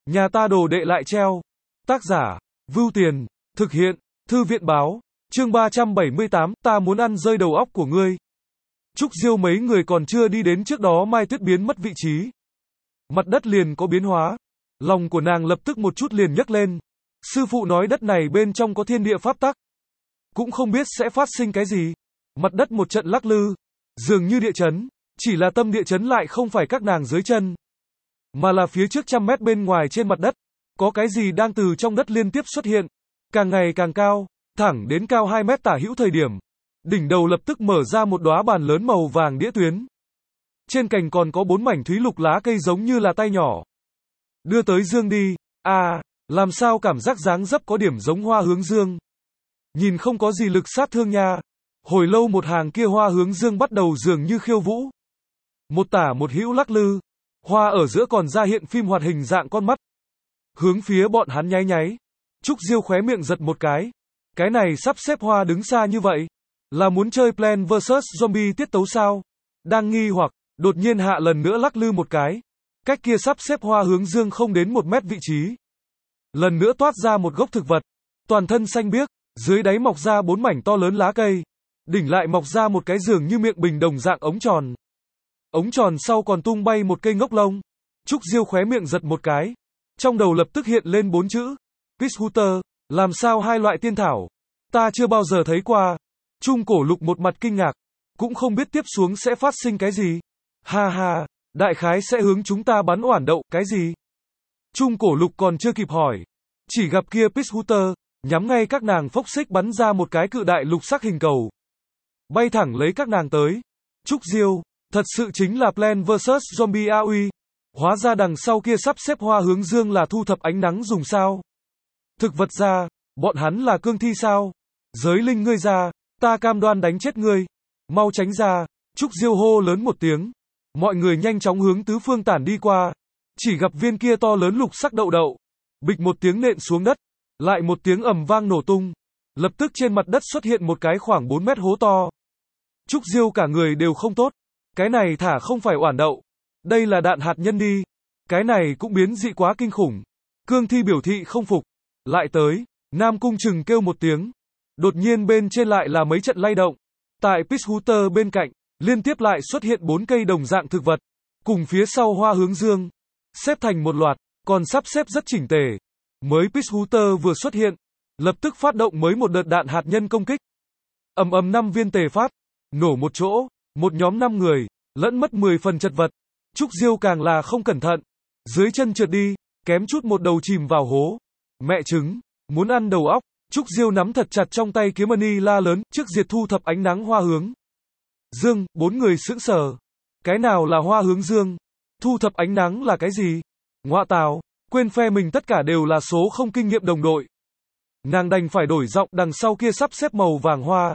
Nhà ta đồ đệ lại treo. Tác giả, Vưu Tiền, thực hiện, Thư viện báo, chương 378, ta muốn ăn rơi đầu óc của ngươi. Trúc Diêu mấy người còn chưa đi đến trước đó Mai Tuyết biến mất vị trí. Mặt đất liền có biến hóa. Lòng của nàng lập tức một chút liền nhấc lên. Sư phụ nói đất này bên trong có thiên địa pháp tắc. Cũng không biết sẽ phát sinh cái gì. Mặt đất một trận lắc lư. Dường như địa chấn. Chỉ là tâm địa chấn lại không phải các nàng dưới chân. Mà là phía trước 100 mét bên ngoài trên mặt đất. Có cái gì đang từ trong đất liên tiếp xuất hiện. Càng ngày càng cao. Thẳng đến cao 2 mét tả hữu thời điểm. Đỉnh đầu lập tức mở ra một đóa bàn lớn màu vàng đĩa tuyến. Trên cành còn có 4 mảnh thúy lục lá cây giống như là tay nhỏ. Đưa tới dương đi. Làm sao cảm giác dáng dấp có điểm giống hoa hướng dương. Nhìn không có gì lực sát thương nha. Hồi lâu một hàng kia hoa hướng dương bắt đầu dường như khiêu vũ. Một tả một hữu lắc lư. Hoa ở giữa còn ra hiện phim hoạt hình dạng con mắt. Hướng phía bọn hắn nháy nháy. Trúc Diêu khóe miệng giật một cái. Cái này sắp xếp hoa đứng xa như vậy. Là muốn chơi Plants vs Zombie tiết tấu sao? Đang nghi hoặc, đột nhiên hạ lần nữa lắc lư một cái. Cách kia sắp xếp hoa hướng dương không đến 1 mét vị trí. Lần nữa toát ra một gốc thực vật. Toàn thân xanh biếc, dưới đáy mọc ra 4 mảnh to lớn lá cây. Đỉnh lại mọc ra một cái dường như miệng bình đồng dạng ống tròn. Ống tròn sau còn tung bay một cây ngốc lông. Trúc Diêu khóe miệng giật một cái. Trong đầu lập tức hiện lên 4 chữ. Peachhooter, làm sao hai loại tiên thảo? Ta chưa bao giờ thấy qua. Trung Cổ Lục một mặt kinh ngạc. Cũng không biết tiếp xuống sẽ phát sinh cái gì. Ha ha, đại khái sẽ hướng chúng ta bắn oản đậu, cái gì? Trung Cổ Lục còn chưa kịp hỏi. Chỉ gặp kia Peachhooter, nhắm ngay các nàng phốc xích bắn ra một cái cự đại lục sắc hình cầu. Bay thẳng lấy các nàng tới. Trúc Diêu, thật sự chính là Plants vs Zombie AOE. Hóa ra đằng sau kia sắp xếp hoa hướng dương là thu thập ánh nắng dùng sao? Thực vật ra, bọn hắn là cương thi sao? Giới linh ngươi ra, ta cam đoan đánh chết ngươi. Mau tránh ra. Trúc Diêu hô lớn một tiếng. Mọi người nhanh chóng hướng tứ phương tản đi qua. Chỉ gặp viên kia to lớn lục sắc đậu đậu. Bịch một tiếng nện xuống đất. Lại một tiếng ầm vang nổ tung. Lập tức trên mặt đất xuất hiện một cái khoảng 4 mét hố to. Trúc Diêu cả người đều không tốt. Cái này thả không phải oản đậu. Đây là đạn hạt nhân đi. Cái này cũng biến dị quá kinh khủng. Cương thi biểu thị không phục. Lại tới. Nam Cung Trừng kêu một tiếng. Đột nhiên bên trên lại là mấy trận lay động. Tại Peachhooter bên cạnh, liên tiếp lại xuất hiện 4 cây đồng dạng thực vật. Cùng phía sau hoa hướng dương. Xếp thành một loạt, còn sắp xếp rất chỉnh tề. Mới Peachhooter vừa xuất hiện. Lập tức phát động mới một đợt đạn hạt nhân công kích. Ầm ầm 5 viên tề phát. Nổ một chỗ. Một nhóm 5 người. Lẫn mất 10 phần chật vật. Trúc Diêu càng là không cẩn thận. Dưới chân trượt đi. Kém chút một đầu chìm vào hố. Mẹ trứng. Muốn ăn đầu óc. Trúc Diêu nắm thật chặt trong tay kiếm mani la lớn, trước diệt thu thập ánh nắng hoa hướng dương. 4 người sững sờ. Cái nào là hoa hướng dương? Thu thập ánh nắng là cái gì? Ngoạ tào, quên phe mình tất cả đều là số không kinh nghiệm đồng đội. Nàng đành phải đổi giọng, đằng sau kia sắp xếp màu vàng hoa.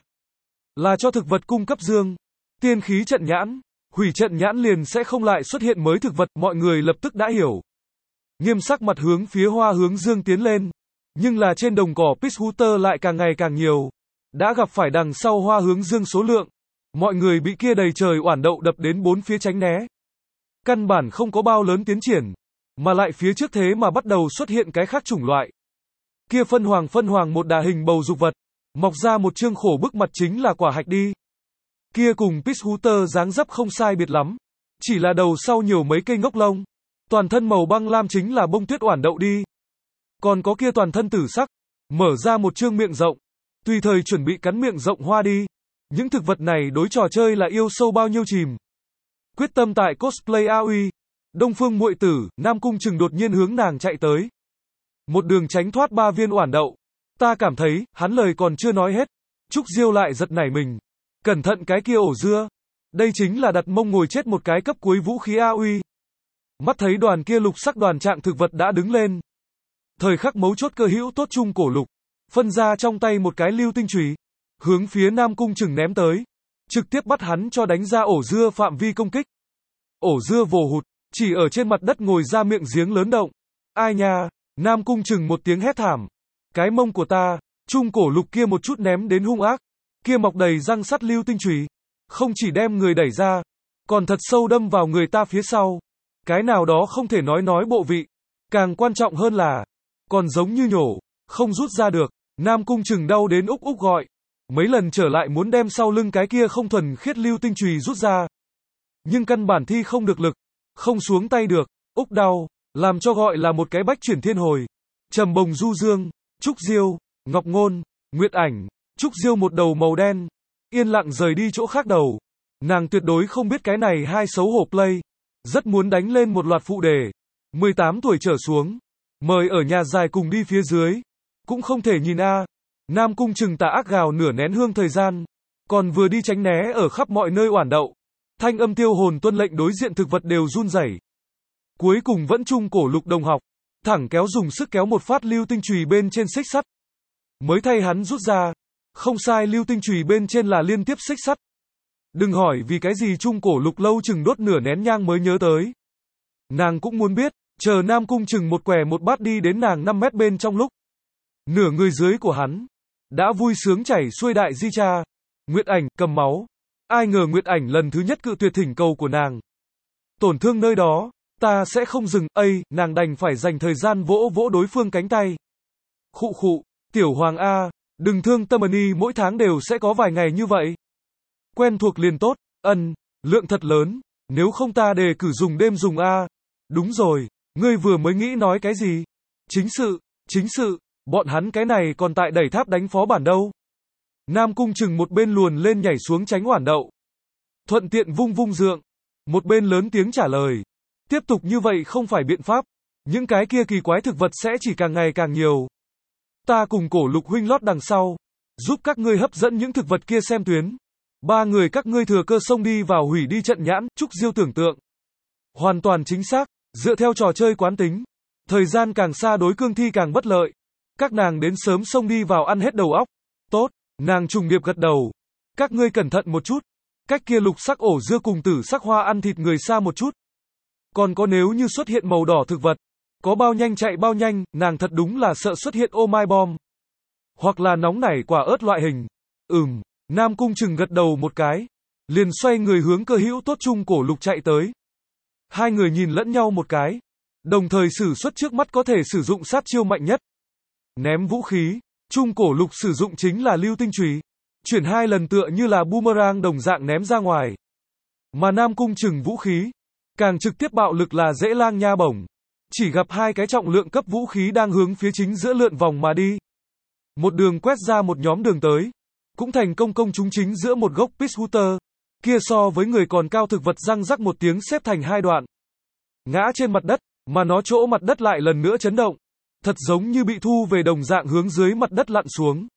Là cho thực vật cung cấp dương. Tiên khí trận nhãn. Hủy trận nhãn liền sẽ không lại xuất hiện mới thực vật, mọi người lập tức đã hiểu. Nghiêm sắc mặt hướng phía hoa hướng dương tiến lên. Nhưng là trên đồng cỏ Peachhooter lại càng ngày càng nhiều. Đã gặp phải đằng sau hoa hướng dương số lượng. Mọi người bị kia đầy trời oản đậu đập đến 4 phía tránh né. Căn bản không có bao lớn tiến triển. Mà lại phía trước thế mà bắt đầu xuất hiện cái khác chủng loại. Kia phân hoàng một đà hình bầu dục vật. Mọc ra một chương khổ bức mặt chính là quả hạch đi. Kia cùng Peachhooter dáng dấp không sai biệt lắm. Chỉ là đầu sau nhiều mấy cây ngốc lông. Toàn thân màu băng lam chính là bông tuyết oản đậu đi. Còn có kia toàn thân tử sắc, mở ra một chương miệng rộng, tùy thời chuẩn bị cắn miệng rộng hoa đi. Những thực vật này đối trò chơi là yêu sâu bao nhiêu chìm. Quyết tâm tại cosplay AOE, Đông Phương muội tử, Nam Cung Trừng đột nhiên hướng nàng chạy tới. Một đường tránh thoát 3 viên oản đậu. Ta cảm thấy, hắn lời còn chưa nói hết. Trúc Diêu lại giật nảy mình. Cẩn thận cái kia ổ dưa. Đây chính là đặt mông ngồi chết một cái cấp cuối vũ khí AOE. Mắt thấy đoàn kia lục sắc đoàn trạng thực vật đã đứng lên. Thời khắc mấu chốt cơ hữu tốt Trung Cổ Lục, phân ra trong tay một cái lưu tinh chùy, hướng phía Nam Cung Trừng ném tới, trực tiếp bắt hắn cho đánh ra ổ dưa phạm vi công kích. Ổ dưa vồ hụt, chỉ ở trên mặt đất ngồi ra miệng giếng lớn động. Ai nha, Nam Cung Trừng một tiếng hét thảm. Cái mông của ta, Trung Cổ Lục kia một chút ném đến hung ác, kia mọc đầy răng sắt lưu tinh chùy, không chỉ đem người đẩy ra, còn thật sâu đâm vào người ta phía sau. Cái nào đó không thể nói bộ vị. Càng quan trọng hơn là, còn giống như nhổ, không rút ra được. Nam Cung Trừng đau đến úc úc gọi. Mấy lần trở lại muốn đem sau lưng cái kia không thuần khiết lưu tinh chùy rút ra. Nhưng căn bản thi không được lực, không xuống tay được, úc đau, làm cho gọi là một cái bách chuyển thiên hồi. Trầm Bồng du dương, Trúc Diêu, Ngọc Ngôn, Nguyệt Ảnh, Trúc Diêu một đầu màu đen, yên lặng rời đi chỗ khác đầu. Nàng tuyệt đối không biết cái này hai xấu hổ play, rất muốn đánh lên một loạt phụ đề. 18 tuổi trở xuống, mời ở nhà dài cùng đi phía dưới, cũng không thể nhìn a. Nam Cung Trừng tà ác gào nửa nén hương thời gian, còn vừa đi tránh né ở khắp mọi nơi oản đậu. Thanh âm tiêu hồn tuân lệnh đối diện thực vật đều run rẩy. Cuối cùng vẫn chung cổ Lục đồng học, thẳng kéo dùng sức kéo một phát lưu tinh chùy bên trên xích sắt. Mới thay hắn rút ra, không sai lưu tinh chùy bên trên là liên tiếp xích sắt. Đừng hỏi vì cái gì chung cổ Lục lâu chừng đốt nửa nén nhang mới nhớ tới. Nàng cũng muốn biết, chờ Nam Cung Trừng một què một bát đi đến nàng 5 mét bên trong lúc. Nửa người dưới của hắn, đã vui sướng chảy xuôi đại di cha. Nguyệt Ảnh, cầm máu. Ai ngờ Nguyệt Ảnh lần thứ nhất cự tuyệt thỉnh cầu của nàng. Tổn thương nơi đó, ta sẽ không dừng, nàng đành phải dành thời gian vỗ vỗ đối phương cánh tay. Khụ khụ, tiểu hoàng A, đừng thương tâm ni mỗi tháng đều sẽ có vài ngày như vậy. Quen thuộc liền tốt, lượng thật lớn, nếu không ta đề cử dùng đêm dùng A. Đúng rồi, ngươi vừa mới nghĩ nói cái gì? Chính sự, bọn hắn cái này còn tại đẩy tháp đánh phó bản đâu. Nam Cung Trừng một bên luồn lên nhảy xuống tránh oản đậu. Thuận tiện vung vung dượng. Một bên lớn tiếng trả lời. Tiếp tục như vậy không phải biện pháp. Những cái kia kỳ quái thực vật sẽ chỉ càng ngày càng nhiều. Ta cùng cổ Lục huynh lót đằng sau. Giúp các ngươi hấp dẫn những thực vật kia xem tuyến. 3 người các ngươi thừa cơ xông đi vào hủy đi trận nhãn. Trúc Diêu tưởng tượng. Hoàn toàn chính xác. Dựa theo trò chơi quán tính. Thời gian càng xa đối cương thi càng bất lợi. Các nàng đến sớm xông đi vào ăn hết đầu óc. Tốt. Nàng trùng điệp gật đầu. Các ngươi cẩn thận một chút. Cách kia lục sắc ổ dưa cùng tử sắc hoa ăn thịt người xa một chút. Còn có nếu như xuất hiện màu đỏ thực vật. Có bao nhanh chạy bao nhanh, nàng thật đúng là sợ xuất hiện ô mai bom. Hoặc là nóng nảy quả ớt loại hình. Nam Cung Trừng gật đầu một cái. Liền xoay người hướng cơ hữu tốt chung cổ Lục chạy tới. Hai người nhìn lẫn nhau một cái. Đồng thời sử xuất trước mắt có thể sử dụng sát chiêu mạnh nhất. Ném vũ khí. Trung cổ Lục sử dụng chính là lưu tinh chùy, chuyển 2 lần tựa như là boomerang đồng dạng ném ra ngoài. Mà Nam Cung Trừng vũ khí, càng trực tiếp bạo lực là dễ lang nha bổng. Chỉ gặp 2 cái trọng lượng cấp vũ khí đang hướng phía chính giữa lượn vòng mà đi. Một đường quét ra một nhóm đường tới, cũng thành công công chúng chính giữa một gốc Peachwooter, kia so với người còn cao thực vật răng rắc một tiếng xếp thành 2 đoạn. Ngã trên mặt đất, mà nó chỗ mặt đất lại lần nữa chấn động. Thật giống như bị thu về đồng dạng hướng dưới mặt đất lặn xuống.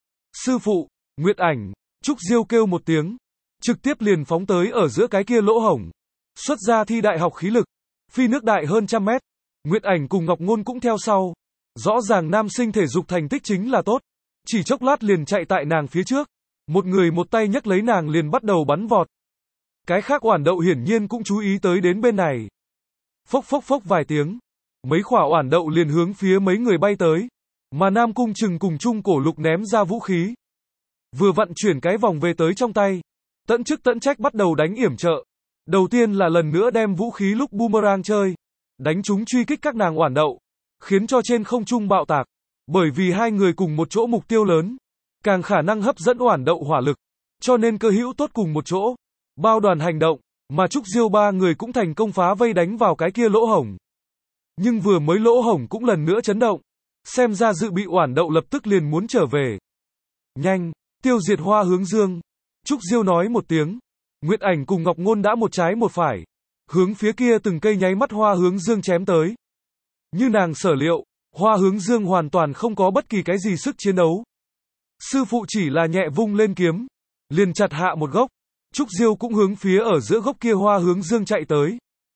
Sư phụ, Nguyệt Ảnh, Trúc Diêu kêu một tiếng. Trực tiếp liền phóng tới ở giữa cái kia lỗ hổng. Xuất ra thi đại học khí lực. Phi nước đại hơn 100 mét. Nguyệt Ảnh cùng Ngọc Ngôn cũng theo sau. Rõ ràng nam sinh thể dục thành tích chính là tốt. Chỉ chốc lát liền chạy tại nàng phía trước. Một người một tay nhấc lấy nàng liền bắt đầu bắn vọt. Cái khác oản đậu hiển nhiên cũng chú ý tới đến bên này. Phốc phốc phốc vài tiếng. Mấy quả oản đậu liền hướng phía mấy người bay tới. Mà Nam Cung Trừng cùng chung cổ Lục ném ra vũ khí. Vừa vặn chuyển cái vòng về tới trong tay. Tận chức tận trách bắt đầu đánh yểm trợ. Đầu tiên là lần nữa đem vũ khí lúc boomerang chơi. Đánh chúng truy kích các nàng oản đậu. Khiến cho trên không trung bạo tạc. Bởi vì hai người cùng một chỗ mục tiêu lớn. Càng khả năng hấp dẫn oản đậu hỏa lực. Cho nên cơ hữu tốt cùng một chỗ. Bao đoàn hành động. Mà Trúc Diêu 3 người cũng thành công phá vây đánh vào cái kia lỗ hổng. Nhưng vừa mới lỗ hổng cũng lần nữa chấn động. Xem ra dự bị oản đậu lập tức liền muốn trở về. Nhanh, tiêu diệt hoa hướng dương. Trúc Diêu nói một tiếng. Nguyệt Ảnh cùng Ngọc Ngôn đã một trái một phải. Hướng phía kia từng cây nháy mắt hoa hướng dương chém tới. Như nàng sở liệu, hoa hướng dương hoàn toàn không có bất kỳ cái gì sức chiến đấu. Sư phụ chỉ là nhẹ vung lên kiếm. Liền chặt hạ một gốc. Trúc Diêu cũng hướng phía ở giữa gốc kia hoa hướng dương chạy tới.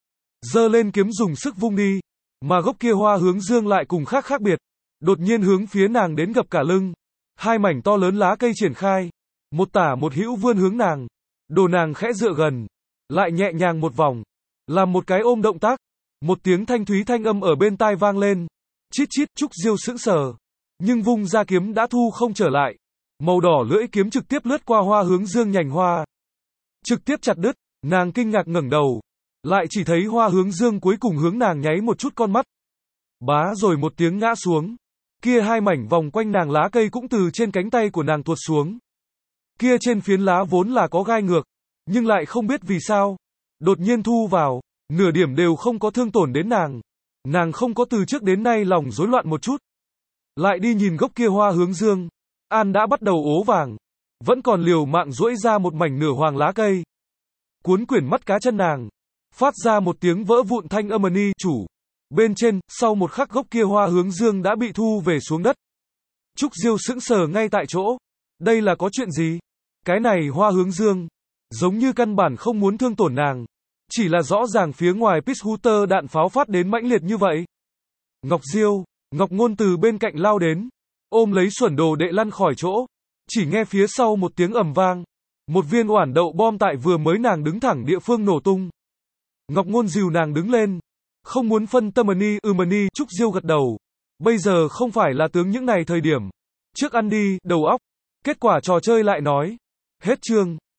Giơ lên kiếm dùng sức vung đi. Mà gốc kia hoa hướng dương lại cùng khác biệt. Đột nhiên hướng phía nàng đến gập cả lưng. 2 mảnh to lớn lá cây triển khai. Một tả một hữu vươn hướng nàng. Đồ nàng khẽ dựa gần. Lại nhẹ nhàng một vòng. Làm một cái ôm động tác. Một tiếng thanh thúy thanh âm ở bên tai vang lên. Chít chít. Trúc Diêu sững sờ. Nhưng vung ra kiếm đã thu không trở lại. Màu đỏ lưỡi kiếm trực tiếp lướt qua hoa hướng dương nhành hoa. Trực tiếp chặt đứt. Nàng kinh ngạc ngẩng đầu. Lại chỉ thấy hoa hướng dương cuối cùng hướng nàng nháy một chút con mắt. Bá rồi một tiếng ngã xuống. Kia hai mảnh vòng quanh nàng lá cây cũng từ trên cánh tay của nàng tuột xuống. Kia trên phiến lá vốn là có gai ngược, nhưng lại không biết vì sao, đột nhiên thu vào, nửa điểm đều không có thương tổn đến nàng. Nàng không có từ trước đến nay lòng rối loạn một chút. Lại đi nhìn gốc kia hoa hướng dương, An đã bắt đầu ố vàng, vẫn còn liều mạng duỗi ra một mảnh nửa hoàng lá cây. Cuốn quyển mắt cá chân nàng, phát ra một tiếng vỡ vụn thanh âm ni chủ. Bên trên, sau một khắc gốc kia hoa hướng dương đã bị thu về xuống đất. Trúc Diêu sững sờ ngay tại chỗ. Đây là có chuyện gì? Cái này hoa hướng dương, giống như căn bản không muốn thương tổn nàng. Chỉ là rõ ràng phía ngoài Peachhooter đạn pháo phát đến mãnh liệt như vậy. Ngọc Diêu, Ngọc Ngôn từ bên cạnh lao đến, ôm lấy xuẩn đồ đệ lăn khỏi chỗ. Chỉ nghe phía sau một tiếng ầm vang, một viên oản đậu bom tại vừa mới nàng đứng thẳng địa phương nổ tung. Ngọc Ngôn dìu nàng đứng lên, không muốn phân tâm mani, Trúc Diêu gật đầu. Bây giờ không phải là tướng những này thời điểm. Trước ăn đi, đầu óc. Kết quả trò chơi lại nói. Hết chương.